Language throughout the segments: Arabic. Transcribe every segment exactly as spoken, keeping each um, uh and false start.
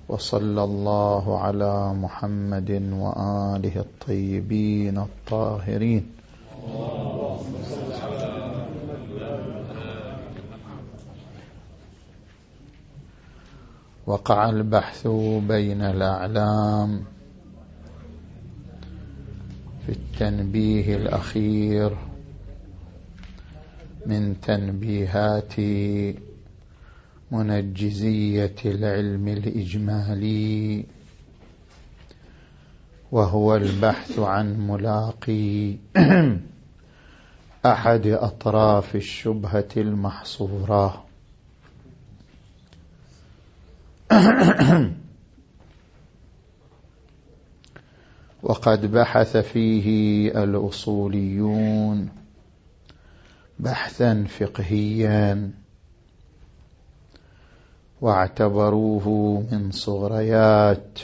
وصلى الله على محمد وآله الطيبين الطاهرين. وقع البحث بين الأعلام في التنبيه الأخير من تنبيهات منجزية العلم الإجمالي، وهو البحث عن ملاقي أحد أطراف الشبهة المحصورة. وقد بحث فيه الأصوليون بحثا فقهيا، واعتبروه من صغريات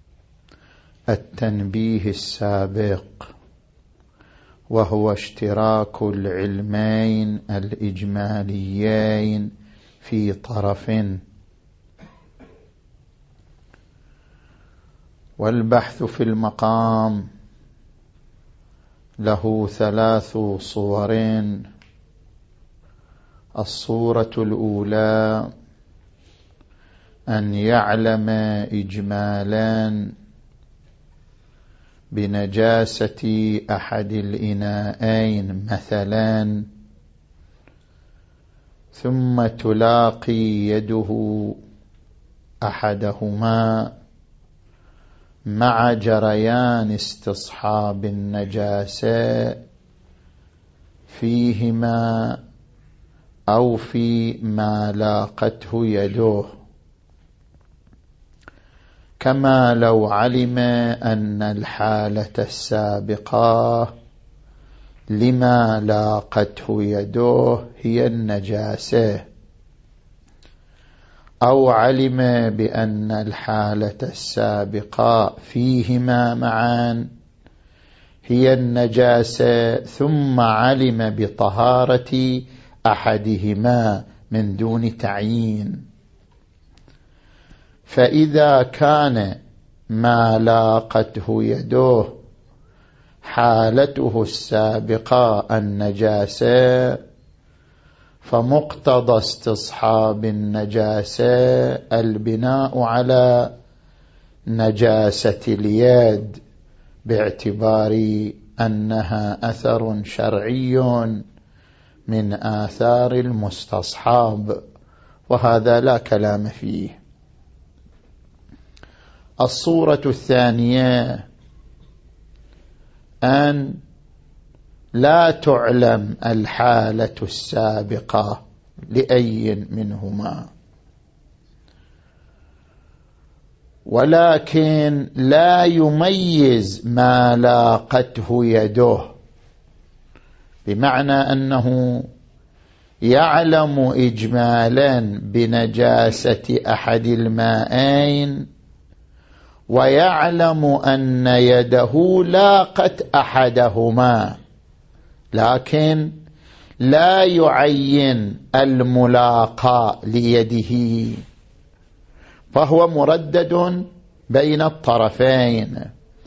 التنبيه السابق، وهو اشتراك العلمين الإجماليين في طرف. والبحث في المقام له ثلاث صور. الصورة الأولى أن يعلم إجمالا بنجاسة أحد الإناءين مثلا، ثم تلاقي يده أحدهما مع جريان استصحاب النجاسة فيهما أو في ما لاقته يده، كما لو علم أن الحالة السابقة لما لاقته يده هي النجاسة، أو علم بأن الحالة السابقة فيهما معا هي النجاسة، ثم علم بطهارة أحدهما من دون تعيين. فإذا كان ما لاقته يده حالته السابقة النجاسة، فمقتضى استصحاب النجاسة البناء على نجاسة اليد، باعتبار أنها أثر شرعي من آثار المستصحاب، وهذا لا كلام فيه. الصورة الثانية أن لا تعلم الحالة السابقة لأي منهما، ولكن لا يميز ما لاقته يده، بمعنى أنه يعلم إجمالا بنجاسة أحد المائين، ويعلم أن يده لاقت أحدهما، لكن لا يعين الملاقى ليده، فهو مردد بين الطرفين.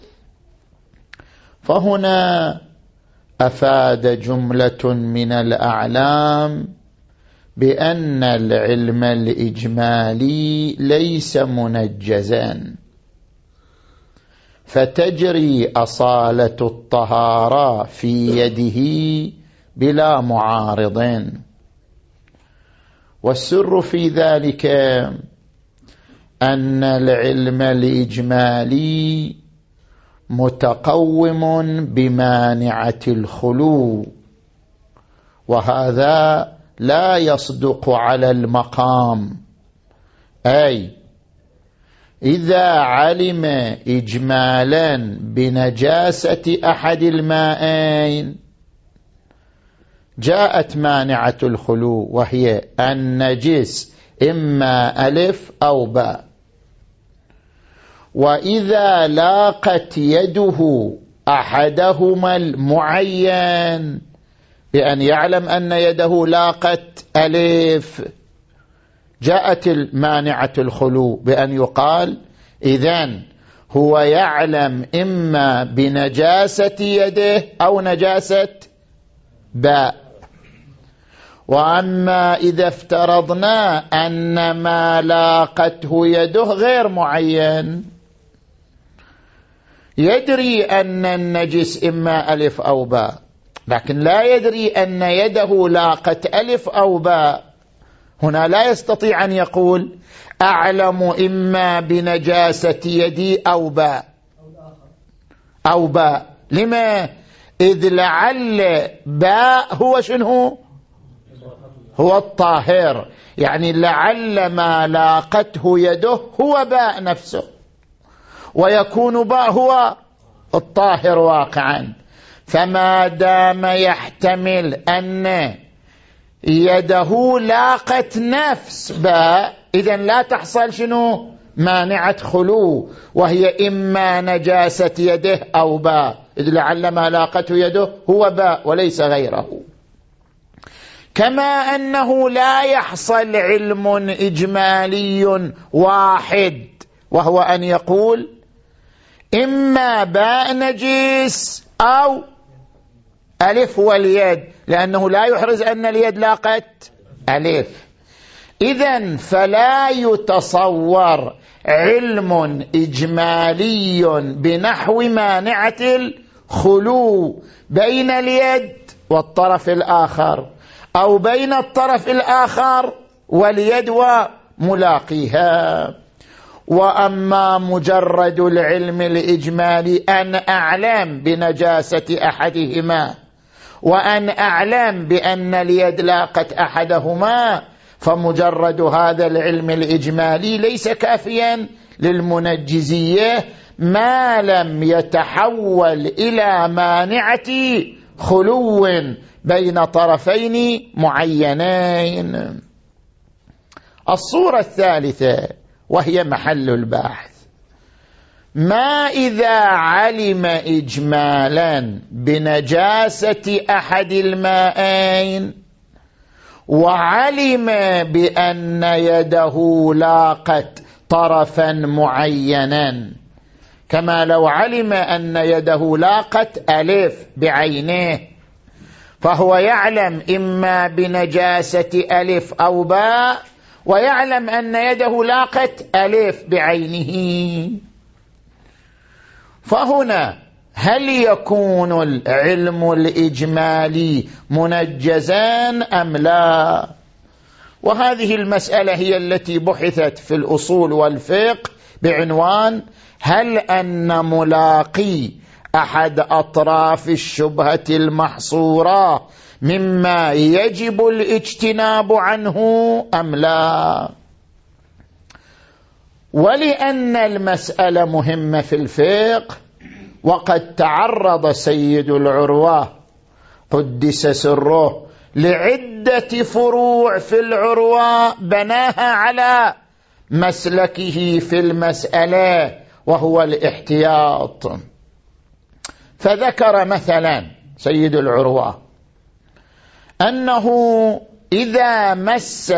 فهنا أفاد جملة من الأعلام بأن العلم الإجمالي ليس منجزا، فتجري أصالة الطهارة في يده بلا معارض. والسر في ذلك أن العلم الإجمالي متقوم بمانعة الخلو، وهذا لا يصدق على المقام. أي إذا علم إجمالا بنجاسة أحد المائين جاءت مانعة الخلو، وهي النجس إما ألف أو باء. وإذا لاقت يده أحدهما المعين بأن يعلم أن يده لاقت ألف، جاءت المانعة الخلو بأن يقال إذن هو يعلم إما بنجاسة يده أو نجاسة باء. وأما إذا افترضنا أن ما لاقته يده غير معين، يدري أن النجس إما ألف أو باء، لكن لا يدري أن يده لاقت ألف أو باء، هنا لا يستطيع أن يقول أعلم إما بنجاسة يدي أو باء أو باء. لما؟ إذ لعل باء هو شنو؟ هو الطاهر، يعني لعل ما لاقته يده هو باء نفسه، ويكون باء هو الطاهر واقعا. فما دام يحتمل أن يده لاقت نفس باء، إذن لا تحصل شنو؟ مانعة خلو، وهي إما نجاسة يده أو باء، إذ لعل ما لاقته يده هو باء وليس غيره. كما أنه لا يحصل علم إجمالي واحد، وهو أن يقول إما باء نجس أو ألف واليد، لأنه لا يحرز أن اليد لاقت ألف. إذن فلا يتصور علم إجمالي بنحو مانعة الخلو بين اليد والطرف الآخر، أو بين الطرف الآخر واليد وملاقيها. وأما مجرد العلم الإجمالي أن أعلم بنجاسة أحدهما وأن أعلم بأن اليد لاقت أحدهما، فمجرد هذا العلم الإجمالي ليس كافيا للمنجزية ما لم يتحول إلى مانعة خلو بين طرفين معينين. الصورة الثالثة وهي محل البحث: ما إذا علم إجمالا بنجاسة أحد المائين وعلم بأن يده لاقت طرفا معينا، كما لو علم أن يده لاقت ألف بعينه، فهو يعلم إما بنجاسة ألف أو باء، ويعلم أن يده لاقت ألف بعينه. فهنا هل يكون العلم الإجمالي منجزا أم لا؟ وهذه المسألة هي التي بحثت في الأصول والفقه بعنوان: هل أن ملاقي أحد أطراف الشبهة المحصورة مما يجب الاجتناب عنه أم لا؟ ولأن المسألة مهمة في الفقه، وقد تعرض سيد العروة قدس سره لعدة فروع في العروة بناها على مسلكه في المسألة، وهو الاحتياط. فذكر مثلا سيد العروة أنه إذا مس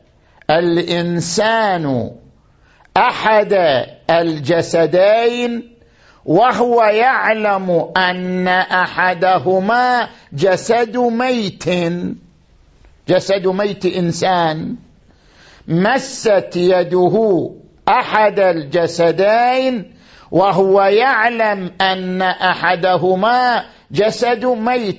الإنسان أحد الجسدين وهو يعلم أن أحدهما جسد ميت جسد ميت إنسان، مست يده أحد الجسدين وهو يعلم أن أحدهما جسد ميت،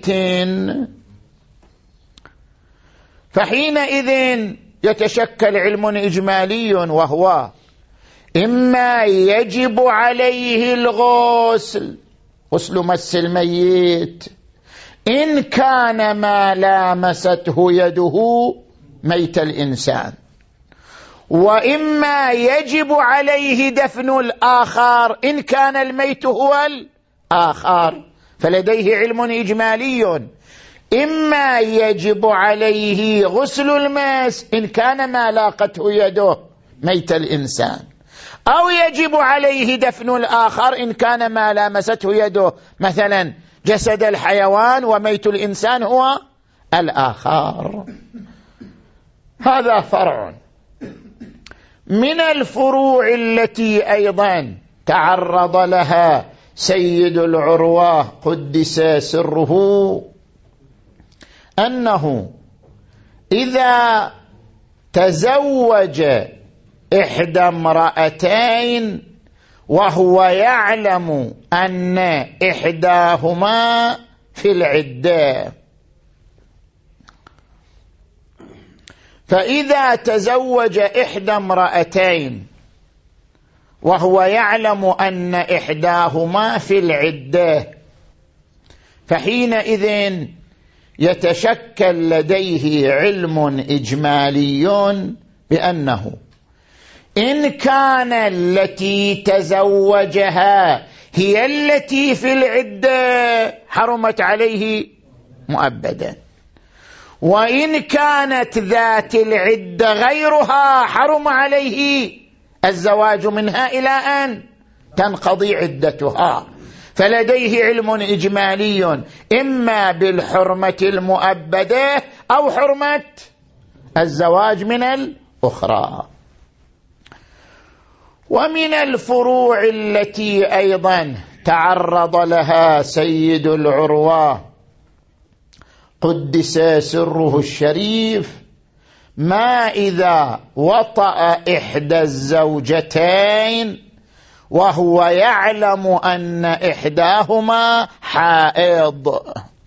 فحينئذ يتشكل علم إجمالي، وهو إما يجب عليه الغسل، غسل مس الميت، إن كان ما لامسته يده ميت الإنسان، وإما يجب عليه دفن الآخر إن كان الميت هو الآخر. فلديه علم إجمالي: إما يجب عليه غسل الماس إن كان ما لاقته يده ميت الإنسان، أو يجب عليه دفن الآخر إن كان ما لامسته يده مثلا جسد الحيوان وميت الإنسان هو الآخر. هذا فرع. من الفروع التي أيضا تعرض لها سيد العروة قدس سره أنه إذا تزوج إحدى امرأتين وهو يعلم أن إحداهما في العدة، فإذا تزوج إحدى امرأتين وهو يعلم أن إحداهما في العدة، فحينئذ يتشكل لديه علم إجمالي بأنه إن كان التي تزوجها هي التي في العدة حرمت عليه مؤبدا، وإن كانت ذات العدة غيرها حرم عليه الزواج منها إلى أن تنقضي عدتها. فلديه علم إجمالي إما بالحرمة المؤبدة أو حرمة الزواج من الأخرى. ومن الفروع التي أيضا تعرض لها سيد العروة قدس سره الشريف ما إذا وطأ إحدى الزوجتين وهو يعلم أن إحداهما حائض،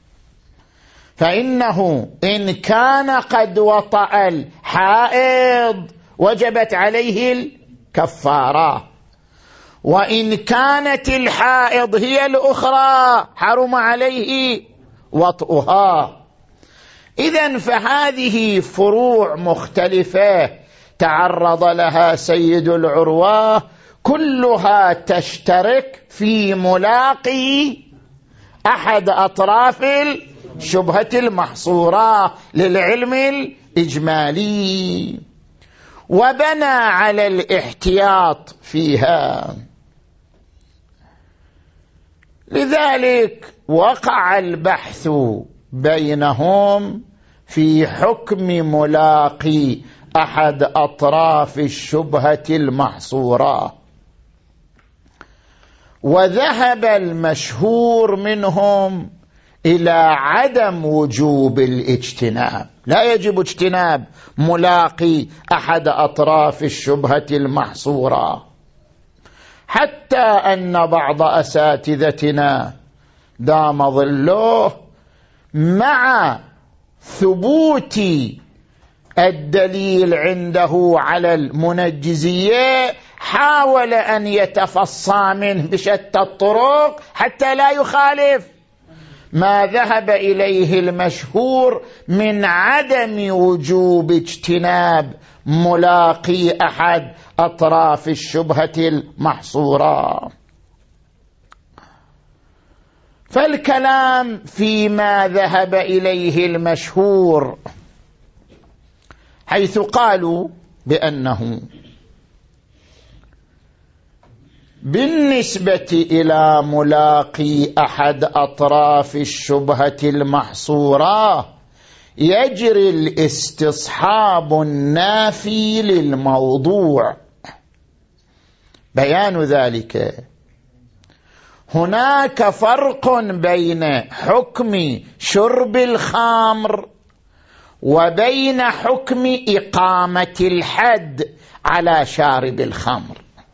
فإنه إن كان قد وطأ الحائض وجبت عليه الكفارة، وإن كانت الحائض هي الأخرى حرم عليه وطئها. إذن فهذه فروع مختلفة تعرض لها سيد العروة، كلها تشترك في ملاقي أحد أطراف الشبهة المحصورة للعلم الإجمالي، وبنى على الاحتياط فيها. لذلك وقع البحث بينهم في حكم ملاقي أحد أطراف الشبهة المحصورة، وذهب المشهور منهم إلى عدم وجوب الاجتناب، لا يجب اجتناب ملاقي أحد أطراف الشبهة المحصورة، حتى أن بعض أساتذتنا دام ظله مع ثبوت الدليل عنده على المنجزية حاول أن يتفصى منه بشتى الطرق حتى لا يخالف ما ذهب إليه المشهور من عدم وجوب اجتناب ملاقي أحد أطراف الشبهة المحصورة. فالكلام فيما ذهب إليه المشهور، حيث قالوا بأنه بالنسبة إلى ملاقي أحد أطراف الشبهة المحصورة يجري الاستصحاب النافي للموضوع. بيان ذلك هناك فرق بين حكم شرب الخمر وبين حكم إقامة الحد على شارب الخمر.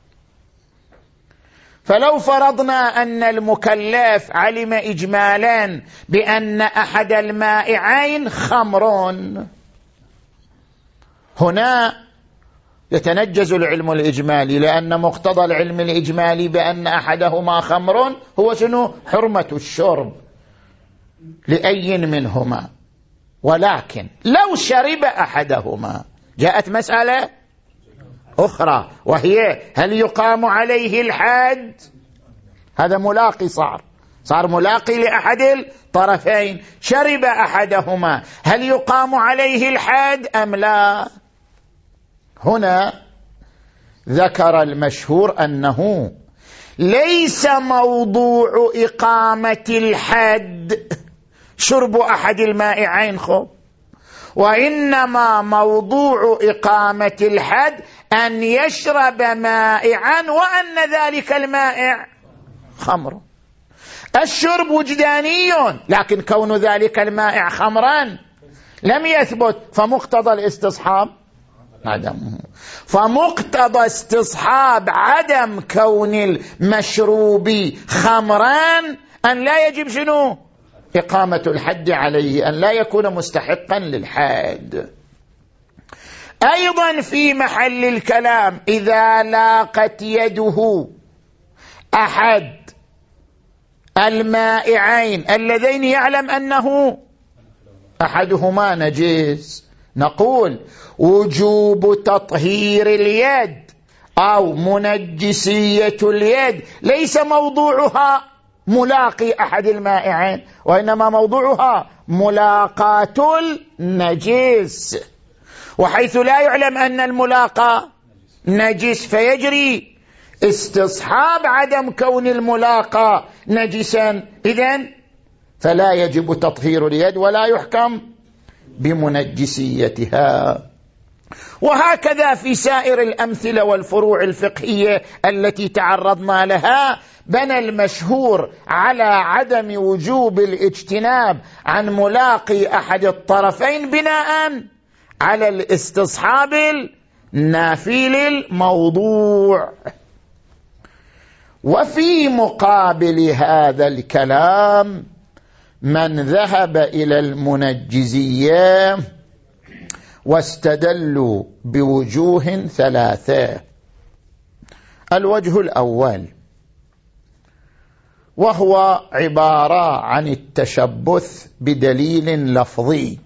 فلو فرضنا أن المكلف علم إجمالا بأن أحد المائعين خمر، هنا يتنجز العلم الإجمالي، لأن مقتضى العلم الإجمالي بأن أحدهما خمر هو شنو؟ حرمة الشرب لأي منهما. ولكن لو شرب أحدهما جاءت مسألة أخرى، وهي هل يقام عليه الحد؟ هذا ملاقي، صار صار ملاقي لأحد الطرفين، شرب أحدهما، هل يقام عليه الحد أم لا؟ هنا ذكر المشهور أنه ليس موضوع إقامة الحد شرب أحد المائعين خب، وإنما موضوع إقامة الحد أن يشرب مائعا وأن ذلك المائع خمر. الشرب وجداني، لكن كون ذلك المائع خمرا لم يثبت، فمقتضى الاستصحاب عدم. فمقتضى استصحاب عدم كون المشروب خمرا أن لا يجب شنو؟ إقامة الحد عليه، أن لا يكون مستحقا للحد. أيضا في محل الكلام إذا لاقت يده أحد المائعين اللذين يعلم أنه أحدهما نجس، نقول وجوب تطهير اليد أو منجسية اليد ليس موضوعها ملاقي أحد المائعين، وإنما موضوعها ملاقاة النجس. وحيث لا يعلم أن الملاقى نجس فيجري استصحاب عدم كون الملاقى نجسا، إذن فلا يجب تطهير اليد ولا يحكم بمنجسيتها. وهكذا في سائر الأمثلة والفروع الفقهية التي تعرضنا لها، بنى المشهور على عدم وجوب الاجتناب عن ملاقي أحد الطرفين بناء على الاستصحاب النافي للموضوع. وفي مقابل هذا الكلام من ذهب إلى المنجزية واستدلوا بوجوه ثلاثة. الوجه الأول وهو عبارة عن التشبث بدليل لفظي،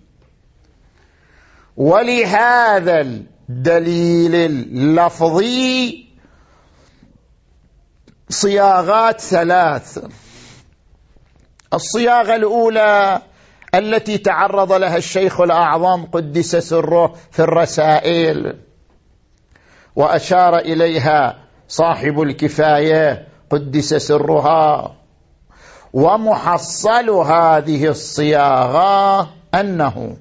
ولهذا الدليل اللفظي صياغات ثلاث. الصياغة الأولى التي تعرض لها الشيخ الأعظم قدس سره في الرسائل، وأشار إليها صاحب الكفاية قدس سرها، ومحصل هذه الصياغة أنه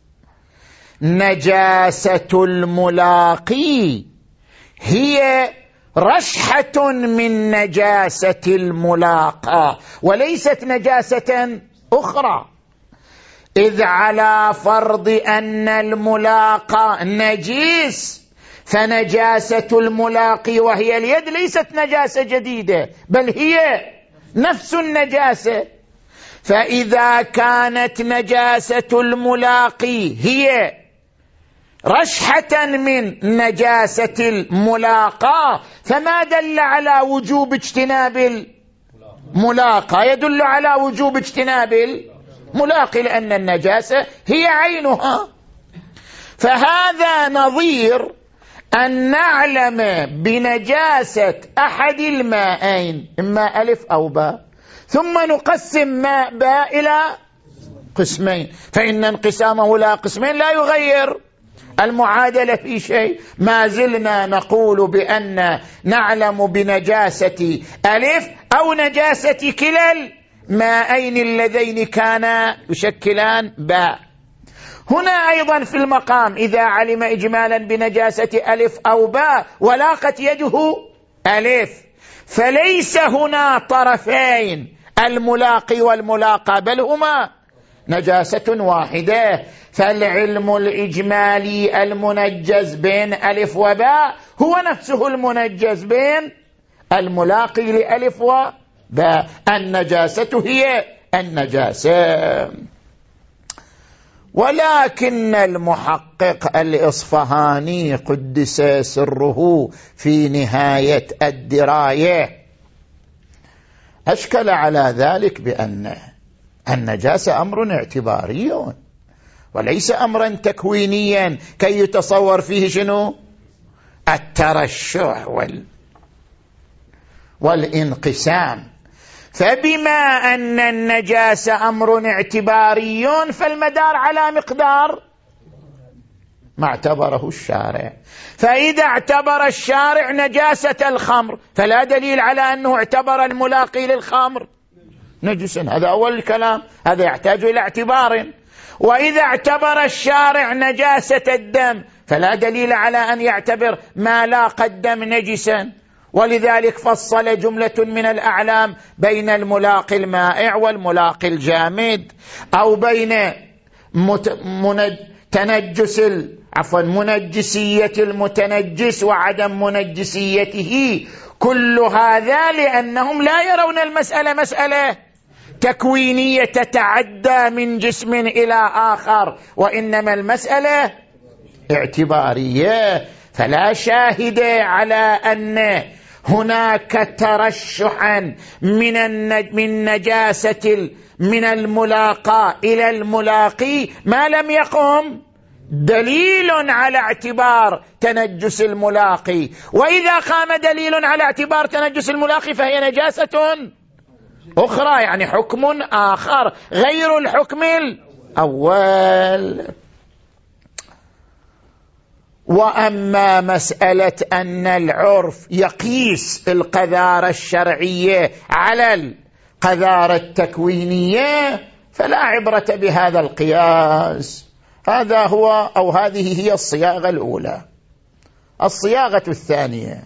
نجاسة الملاقي هي رشحة من نجاسة الملاقى وليست نجاسة أخرى، إذ على فرض أن الملاقى نجيس فنجاسة الملاقي وهي اليد ليست نجاسة جديدة، بل هي نفس النجاسة. فإذا كانت نجاسة الملاقي هي رشحة من نجاسة الملاقى، فما دل على وجوب اجتناب الملاقى؟ يدل على وجوب اجتناب الملاقي، لأن النجاسة هي عينها. فهذا نظير أن نعلم بنجاسة أحد المائين إما ألف أو باء، ثم نقسم ماء باء إلى قسمين، فإن انقسامه إلى قسمين لا يغير المعادلة في شيء. ما زلنا نقول بأن نعلم بنجاسة ألف أو نجاسة كلا المائين اللذين كانا يشكلان باء. هنا أيضا في المقام إذا علم إجمالا بنجاسة ألف أو باء ولاقت يده ألف، فليس هنا طرفين الملاقي والملاقى، بل هما نجاسة واحدة. فالعلم الإجمالي المنجز بين ألف وباء هو نفسه المنجز بين الملاقي لألف وباء، النجاسة هي النجاسة. ولكن المحقق الإصفهاني قدس سره في نهاية الدراية أشكل على ذلك بأن النجاسة أمر اعتباري وليس أمرا تكوينيا كي يتصور فيه شنو الترشح وال والانقسام. فبما أن النجاسة أمر اعتباري فالمدار على مقدار ما اعتبره الشارع. فإذا اعتبر الشارع نجاسة الخمر فلا دليل على أنه اعتبر الملاقي للخمر نجسا، هذا أول الكلام، هذا يحتاج إلى اعتبار. وإذا اعتبر الشارع نجاسة الدم فلا دليل على أن يعتبر ما لاقى الدم نجسا، ولذلك فصل جملة من الأعلام بين الملاقي المائع والملاقي الجامد، أو بين تنجس عفوا منجسية المتنجس وعدم منجسيته. كل هذا لأنهم لا يرون المسألة مسألة تكوينية تتعدى من جسم إلى آخر، وإنما المسألة اعتبارية. فلا شاهد على أن هناك ترشحا من من نجاسة من الملاقى إلى الملاقي ما لم يقم دليل على اعتبار تنجس الملاقي، وإذا قام دليل على اعتبار تنجس الملاقي فهي نجاسة أخرى، يعني حكم آخر غير الحكم الأول. وأما مسألة أن العرف يقيس القذارة الشرعية على القذارة التكوينية فلا عبرة بهذا القياس. هذا هو أو هذه هي الصياغة الأولى. الصياغة الثانية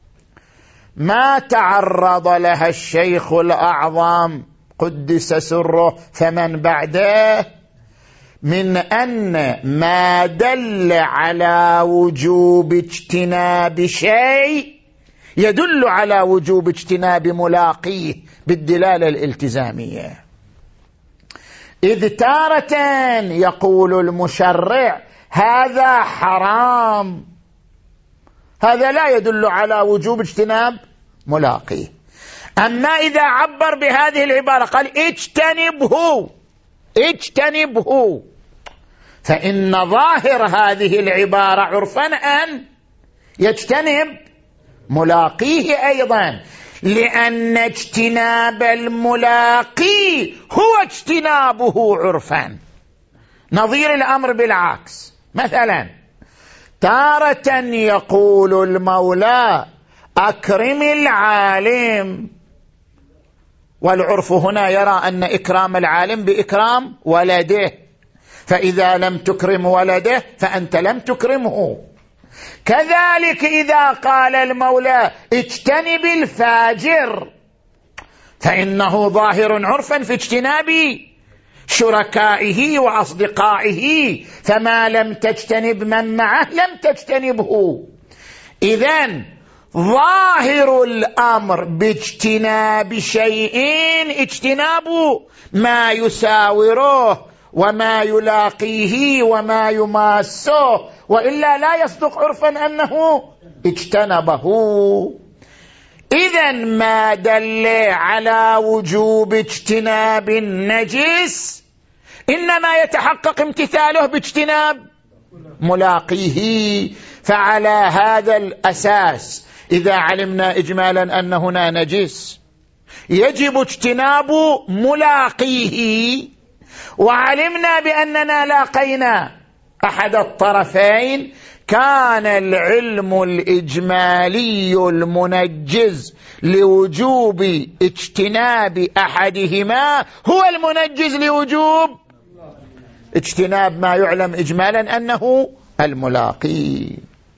ما تعرض لها الشيخ الأعظم قدس سره فمن بعده من أن ما دل على وجوب اجتناب شيء يدل على وجوب اجتناب ملاقيه بالدلالة الالتزامية. إذ تارة يقول المشرع هذا حرام، هذا لا يدل على وجوب اجتناب ملاقيه. أما إذا عبر بهذه العبارة قال اجتنبه اجتنبه، فإن ظاهر هذه العبارة عرفا أن يجتنب ملاقيه أيضا، لأن اجتناب الملاقي هو اجتنابه عرفا. نظير الأمر بالعكس، مثلا تارة يقول المولى أكرم العالم، والعرف هنا يرى أن إكرام العالم بإكرام ولده، فإذا لم تكرم ولده فأنت لم تكرمه. كذلك إذا قال المولى اجتنب الفاجر فإنه ظاهر عرفا في اجتناب شركائه وأصدقائه، فما لم تجتنب من معه لم تجتنبه. إذن ظاهر الأمر باجتناب شيء اجتناب ما يساوره وما يلاقيه وما يماسه، وإلا لا يصدق عرفا أنه اجتنبه. إذن ما دل على وجوب اجتناب النجس إنما يتحقق امتثاله باجتناب ملاقيه. فعلى هذا الأساس إذا علمنا إجمالا أن هنا نجس يجب اجتناب ملاقيه، وعلمنا بأننا لاقينا أحد الطرفين، كان العلم الإجمالي المنجز لوجوب اجتناب أحدهما هو المنجز لوجوب اجتناب ما يعلم إجمالا أنه الملاقي.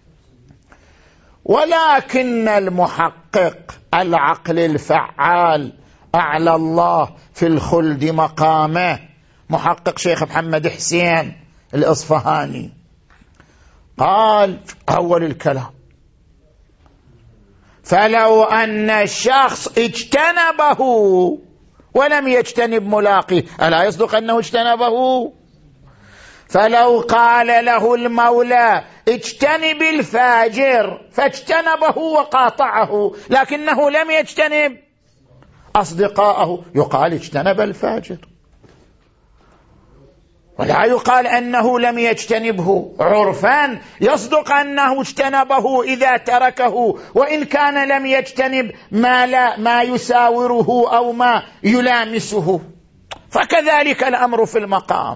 ولكن المحقق العقل الفعال أعلى الله في الخلد مقامه، محقق شيخ محمد حسين الإصفهاني، قال أول الكلام فلو أن الشخص اجتنبه ولم يجتنب ملاقيه ألا يصدق أنه اجتنبه؟ فلو قال له المولى اجتنب الفاجر فاجتنبه وقاطعه لكنه لم يجتنب أصدقاءه يقال اجتنب الفاجر، ولا يقال أنه لم يجتنبه. عرفان يصدق أنه اجتنبه إذا تركه وإن كان لم يجتنب ما, لا ما يساوره أو ما يلامسه، فكذلك الأمر في المقام.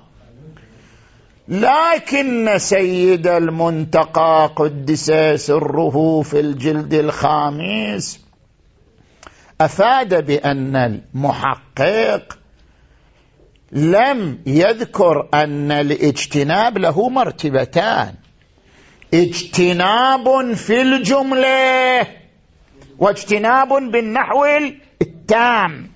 لكن سيد المنتقى قدس سره في الجلد الخامس أفاد بأن المحقق لم يذكر أن الاجتناب له مرتبتان، اجتناب في الجملة واجتناب بالنحو التام.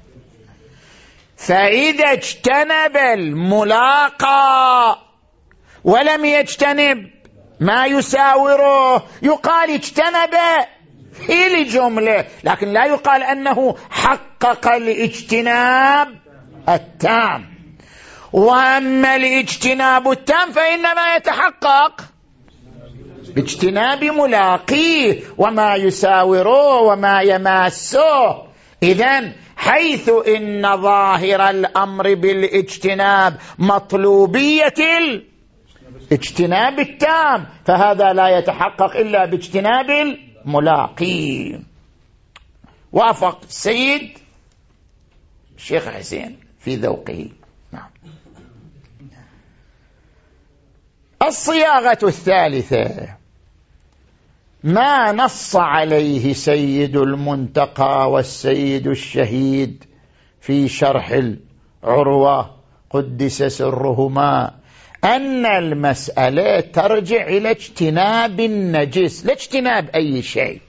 فإذا اجتنب الملاقى ولم يجتنب ما يساوره يقال اجتنب في الجملة، لكن لا يقال أنه حقق الاجتناب التام. وأما الاجتناب التام فإنما يتحقق باجتناب ملاقيه وما يساوره وما يماسه. إذن حيث إن ظاهر الأمر بالاجتناب مطلوبية الاجتناب التام، فهذا لا يتحقق إلا باجتناب الملاقي. وافق السيد الشيخ حسين في ذوقه. نعم. الصياغة الثالثة ما نص عليه سيد المنتقى والسيد الشهيد في شرح العروة قدس سرهما أن المسألة ترجع إلى اجتناب النجس لا اجتناب أي شيء،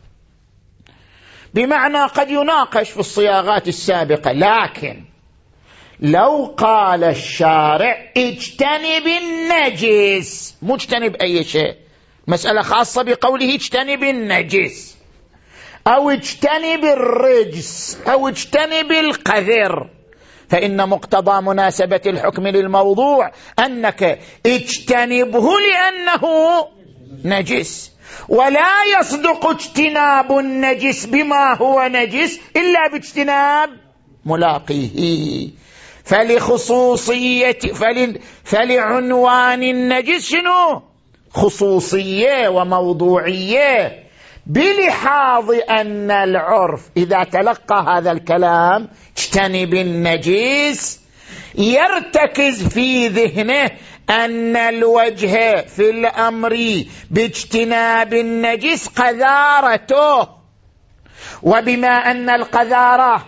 بمعنى قد يناقش في الصياغات السابقة، لكن لو قال الشارع اجتنب النجس مو اجتنب أي شيء، مسألة خاصة بقوله اجتنب النجس أو اجتنب الرجس أو اجتنب القذر، فإن مقتضى مناسبة الحكم للموضوع أنك اجتنبه لأنه نجس، ولا يصدق اجتناب النجس بما هو نجس إلا باجتناب ملاقيه. فلخصوصية فل... فلعنوان النجس شنو؟ خصوصية وموضوعية، بلحاظ أن العرف إذا تلقى هذا الكلام اجتنب النجس يرتكز في ذهنه أن الوجه في الأمر باجتناب النجس قذارته، وبما أن القذارة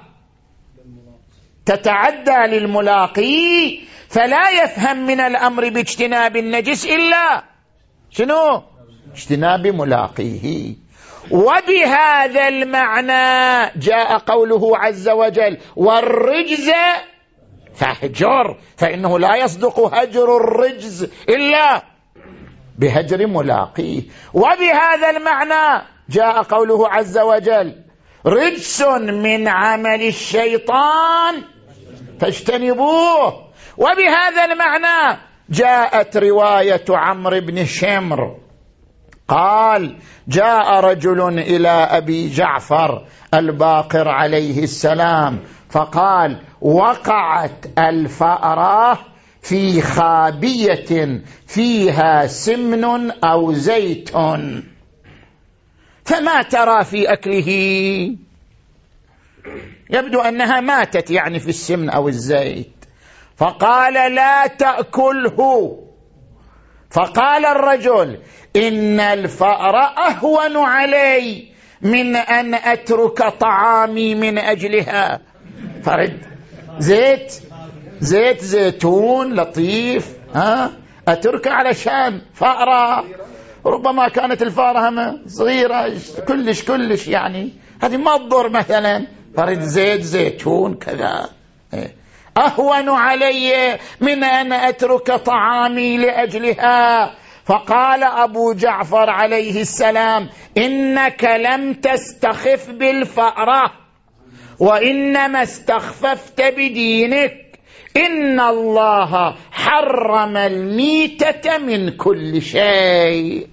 تتعدى للملاقي فلا يفهم من الأمر باجتناب النجس إلا شنو؟ اجتناب ملاقيه. وبهذا المعنى جاء قوله عز وجل والرجز فاهجر، فإنه لا يصدق هجر الرجز إلا بهجر ملاقيه. وبهذا المعنى جاء قوله عز وجل رجس من عمل الشيطان فاجتنبوه. وبهذا المعنى جاءت رواية عمرو بن شمر قال جاء رجل إلى أبي جعفر الباقر عليه السلام فقال وقعت الفأرة في خابية فيها سمن أو زيت فما ترى في أكله؟ يبدو أنها ماتت يعني في السمن أو الزيت، فقال لا تأكله. فقال الرجل إن الفأر أهون علي من أن أترك طعامي من أجلها. فرد زيت زيت زيتون لطيف ها أترك علشان فأرة، ربما كانت الفأرة هم صغيرة كلش كلش يعني هذه ما تضر مثلا، فرد زيت زيتون كذا أهون علي من أن أترك طعامي لأجلها. فقال أبو جعفر عليه السلام إنك لم تستخف بالفأرة وإنما استخففت بدينك، إن الله حرم الميتة من كل شيء.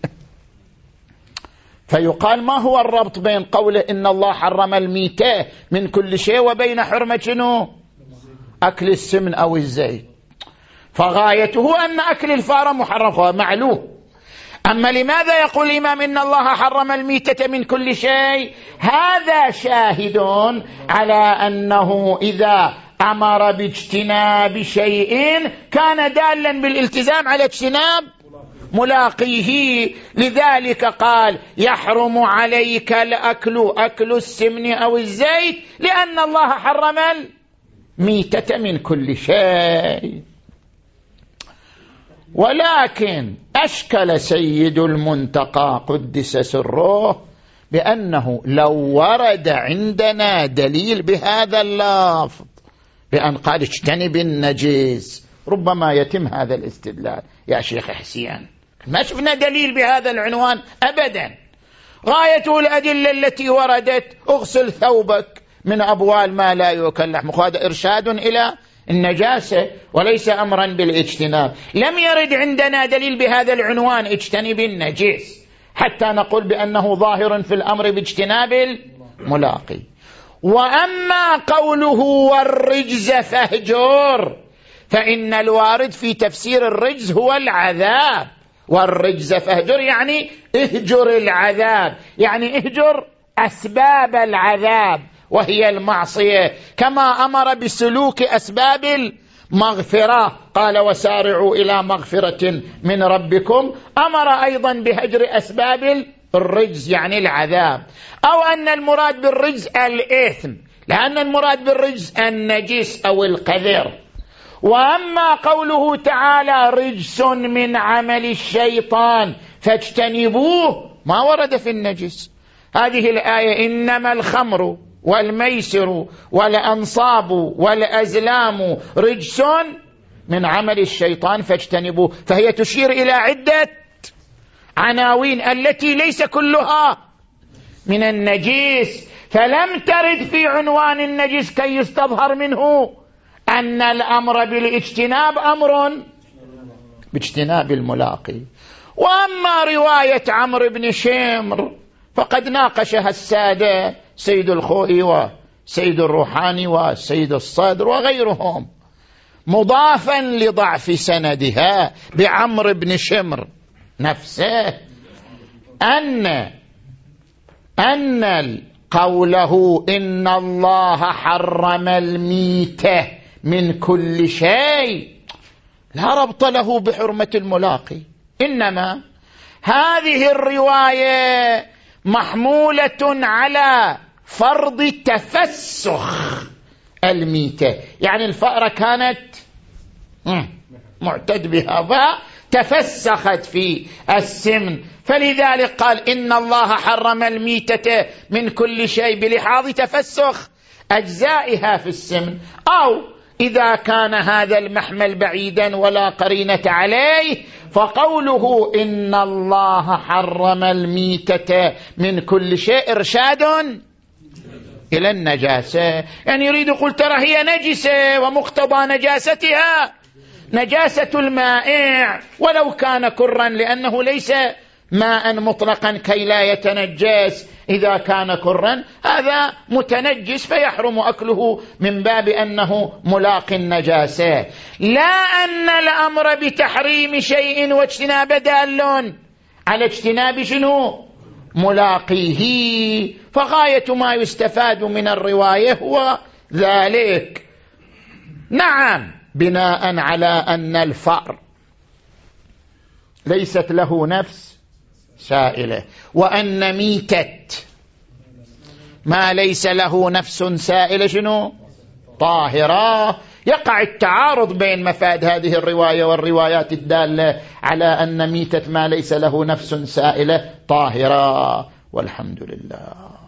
فيقال ما هو الربط بين قوله إن الله حرم الميتة من كل شيء وبين حرمة شنو؟ أكل السمن أو الزيت. فغايته أن أكل الفأرة محرم معلوم. أما لماذا يقول الإمام إن الله حرم الميتة من كل شيء؟ هذا شاهد على أنه إذا أمر باجتناب شيء كان دالا بالالتزام على اجتناب ملاقيه. لذلك قال يحرم عليك الأكل أكل السمن أو الزيت لأن الله حرم الميتة من كل شيء. ولكن أشكل سيد المنتقى قدس سره بأنه لو ورد عندنا دليل بهذا اللفظ بأن قال اجتنب النجس ربما يتم هذا الاستدلال. يا شيخ حسين ما شفنا دليل بهذا العنوان أبدا، غايته الأدلة التي وردت اغسل ثوبك من أبوال ما لا يؤكل لحمه، هذا إرشاد إلى النجاسة وليس أمرا بالاجتناب. لم يرد عندنا دليل بهذا العنوان اجتنب النجس حتى نقول بأنه ظاهر في الأمر باجتناب الملاقي. وأما قوله والرجز فاهجر فإن الوارد في تفسير الرجز هو العذاب، والرجز فاهجر يعني اهجر العذاب، يعني اهجر أسباب العذاب وهي المعصية، كما أمر بسلوك أسباب المغفرة قال وسارعوا إلى مغفرة من ربكم، أمر أيضا بهجر أسباب الرجز يعني العذاب، أو أن المراد بالرجز الإثم لأن المراد بالرجز النجس أو القذر. وأما قوله تعالى رجس من عمل الشيطان فاجتنبوه ما ورد في النجس. هذه الآية إنما الخمر والميسر والأنصاب والأزلام رجس من عمل الشيطان فاجتنبوه، فهي تشير إلى عدة عناوين التي ليس كلها من النجس، فلم ترد في عنوان النجس كي يستظهر منه أن الأمر بالاجتناب أمر باجتناب الملاقي. وأما رواية عمرو بن شمر فقد ناقشها السادة سيد الخوئي وسيد الروحاني وسيد الصدر وغيرهم، مضافا لضعف سندها بعمرو بن شمر نفسه أن أن قوله إن الله حرم الميتة من كل شيء لا ربط له بحرمة الملاقي، إنما هذه الرواية محمولة على فرض تفسخ الميتة، يعني الفأرة كانت معتد بها فتفسخت في السمن، فلذلك قال إن الله حرم الميتة من كل شيء بلحاظ تفسخ أجزائها في السمن. أو إذا كان هذا المحمل بعيدا ولا قرينة عليه فقوله إن الله حرم الميتة من كل شيء إرشاد إلى النجاسة، يعني يريد يقول ترى هي نجسة ومقتضى نجاستها نجاسة المائع ولو كان كرا، لأنه ليس ماء مطلقا كي لا يتنجس، إذا كان كرا هذا متنجس فيحرم أكله من باب أنه ملاق النجاسة، لا أن الأمر بتحريم شيء واجتناب دال على اجتناب شنو ملاقيه. فغاية ما يستفاد من الرواية هو ذلك. نعم بناء على أن الفأر ليست له نفس سائلة، وأن ميتة ما ليس له نفس سائلة شنو طاهرة، يقع التعارض بين مفاد هذه الرواية والروايات الدالة على أن ميتة ما ليس له نفس سائلة طاهرة. والحمد لله.